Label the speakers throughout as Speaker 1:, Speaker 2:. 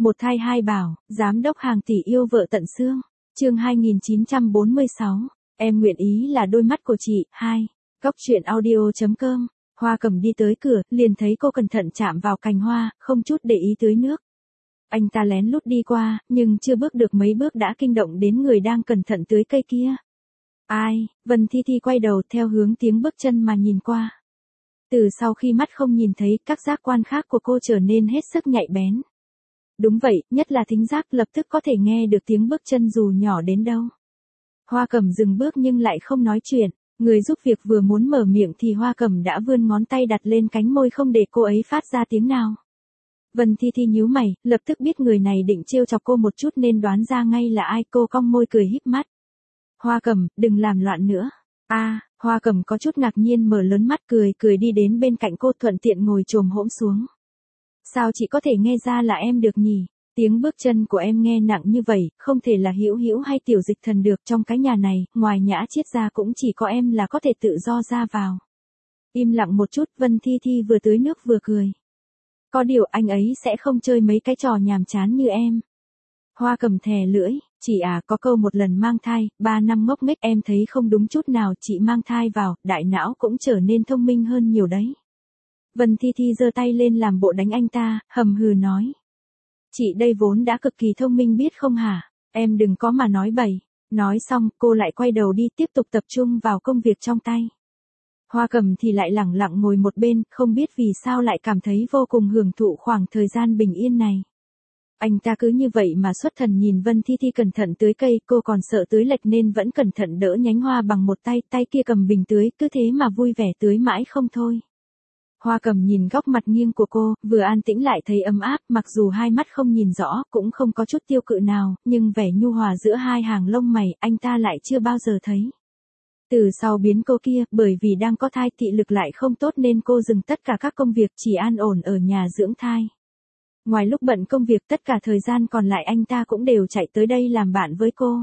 Speaker 1: Một thai hai bảo, giám đốc hàng tỷ yêu vợ tận xương. Chương 2946, em nguyện ý là đôi mắt của chị. 2. Góc truyện audio.com. Hoa Cẩm đi tới cửa, liền thấy cô cẩn thận chạm vào cành hoa, không chút để ý tưới nước. Anh ta lén lút đi qua, nhưng chưa bước được mấy bước đã kinh động đến người đang cẩn thận tưới cây kia. Ai? Vân Thi Thi quay đầu theo hướng tiếng bước chân mà nhìn qua. Từ sau khi mắt không nhìn thấy, các giác quan khác của cô trở nên hết sức nhạy bén. Đúng vậy, nhất là thính giác, lập tức có thể nghe được tiếng bước chân dù nhỏ đến đâu. Hoa Cẩm dừng bước nhưng lại không nói chuyện. Người giúp việc vừa muốn mở miệng thì Hoa Cẩm đã vươn ngón tay đặt lên cánh môi không để cô ấy phát ra tiếng nào. Vân Thi Thi nhíu mày, lập tức biết người này định trêu chọc cô một chút nên đoán ra ngay là ai. Cô cong môi cười híp mắt. Hoa Cẩm, đừng làm loạn nữa. Hoa Cẩm có chút ngạc nhiên mở lớn mắt cười đi đến bên cạnh cô, thuận tiện ngồi chồm hổm xuống. Sao chị có thể nghe ra là em được nhỉ? Tiếng bước chân của em nghe nặng như vậy, không thể là Hữu Hữu hay Tiểu Dịch Thần được. Trong cái nhà này, ngoài Nhã Chiết ra cũng chỉ có em là có thể tự do ra vào. Im lặng một chút, Vân Thi Thi vừa tưới nước vừa cười. Có điều anh ấy sẽ không chơi mấy cái trò nhàm chán như em. Hoa Cẩm thè lưỡi, chị có câu một lần mang thai, 3 năm ngốc nghếch, em thấy không đúng chút nào. Chị mang thai vào, đại não cũng trở nên thông minh hơn nhiều đấy. Vân Thi Thi giơ tay lên làm bộ đánh anh ta, hầm hừ nói. Chị đây vốn đã cực kỳ thông minh biết không hả? Em đừng có mà nói bậy. Nói xong, cô lại quay đầu đi tiếp tục tập trung vào công việc trong tay. Hoa Cẩm thì lại lẳng lặng ngồi một bên, không biết vì sao lại cảm thấy vô cùng hưởng thụ khoảng thời gian bình yên này. Anh ta cứ như vậy mà xuất thần nhìn Vân Thi Thi cẩn thận tưới cây, cô còn sợ tưới lệch nên vẫn cẩn thận đỡ nhánh hoa bằng một tay, tay kia cầm bình tưới, cứ thế mà vui vẻ tưới mãi không thôi. Hoa Cẩm nhìn góc mặt nghiêng của cô, vừa an tĩnh lại thấy ấm áp, mặc dù hai mắt không nhìn rõ, cũng không có chút tiêu cự nào, nhưng vẻ nhu hòa giữa hai hàng lông mày, anh ta lại chưa bao giờ thấy. Từ sau biến cô kia, bởi vì đang có thai thị lực lại không tốt nên cô dừng tất cả các công việc, chỉ an ổn ở nhà dưỡng thai. Ngoài lúc bận công việc, tất cả thời gian còn lại anh ta cũng đều chạy tới đây làm bạn với cô.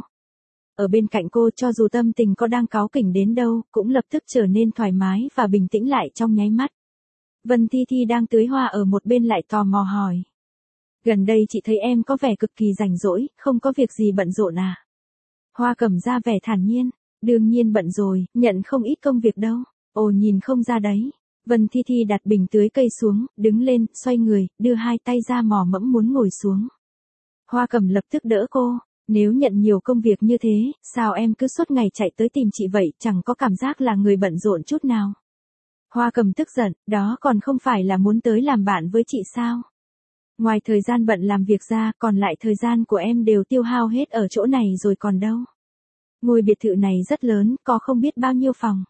Speaker 1: Ở bên cạnh cô, cho dù tâm tình có đang cáu kỉnh đến đâu, cũng lập tức trở nên thoải mái và bình tĩnh lại trong nháy mắt. Vân Thi Thi đang tưới hoa ở một bên lại tò mò hỏi. Gần đây chị thấy em có vẻ cực kỳ rảnh rỗi, không có việc gì bận rộn à? Hoa Cẩm ra vẻ thản nhiên. Đương nhiên bận rồi, nhận không ít công việc đâu. Ồ, nhìn không ra đấy. Vân Thi Thi đặt bình tưới cây xuống, đứng lên, xoay người, đưa hai tay ra mò mẫm muốn ngồi xuống. Hoa Cẩm lập tức đỡ cô. Nếu nhận nhiều công việc như thế, sao em cứ suốt ngày chạy tới tìm chị vậy, chẳng có cảm giác là người bận rộn chút nào? Hoa Cẩm tức giận, đó còn không phải là muốn tới làm bạn với chị sao? Ngoài thời gian bận làm việc ra, còn lại thời gian của em đều tiêu hao hết ở chỗ này rồi còn đâu. Ngôi biệt thự này rất lớn, có không biết bao nhiêu phòng.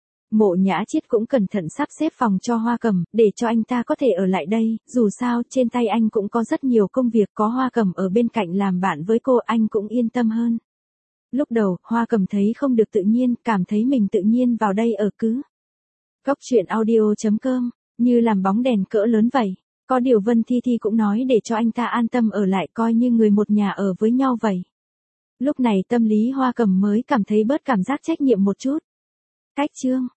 Speaker 1: Mộ Nhã Chiết cũng cẩn thận sắp xếp phòng cho Hoa Cẩm, để cho anh ta có thể ở lại đây, dù sao trên tay anh cũng có rất nhiều công việc, có Hoa Cẩm ở bên cạnh làm bạn với cô anh cũng yên tâm hơn. Lúc đầu, Hoa Cẩm thấy không được tự nhiên, cảm thấy mình tự nhiên vào đây ở cứ. Góc truyện audio.com, như làm bóng đèn cỡ lớn vậy. Có điều Vân Thi Thi cũng nói để cho anh ta an tâm ở lại, coi như người một nhà ở với nhau vậy. Lúc này tâm lý Hoa Cẩm mới cảm thấy bớt cảm giác trách nhiệm một chút. Cách chương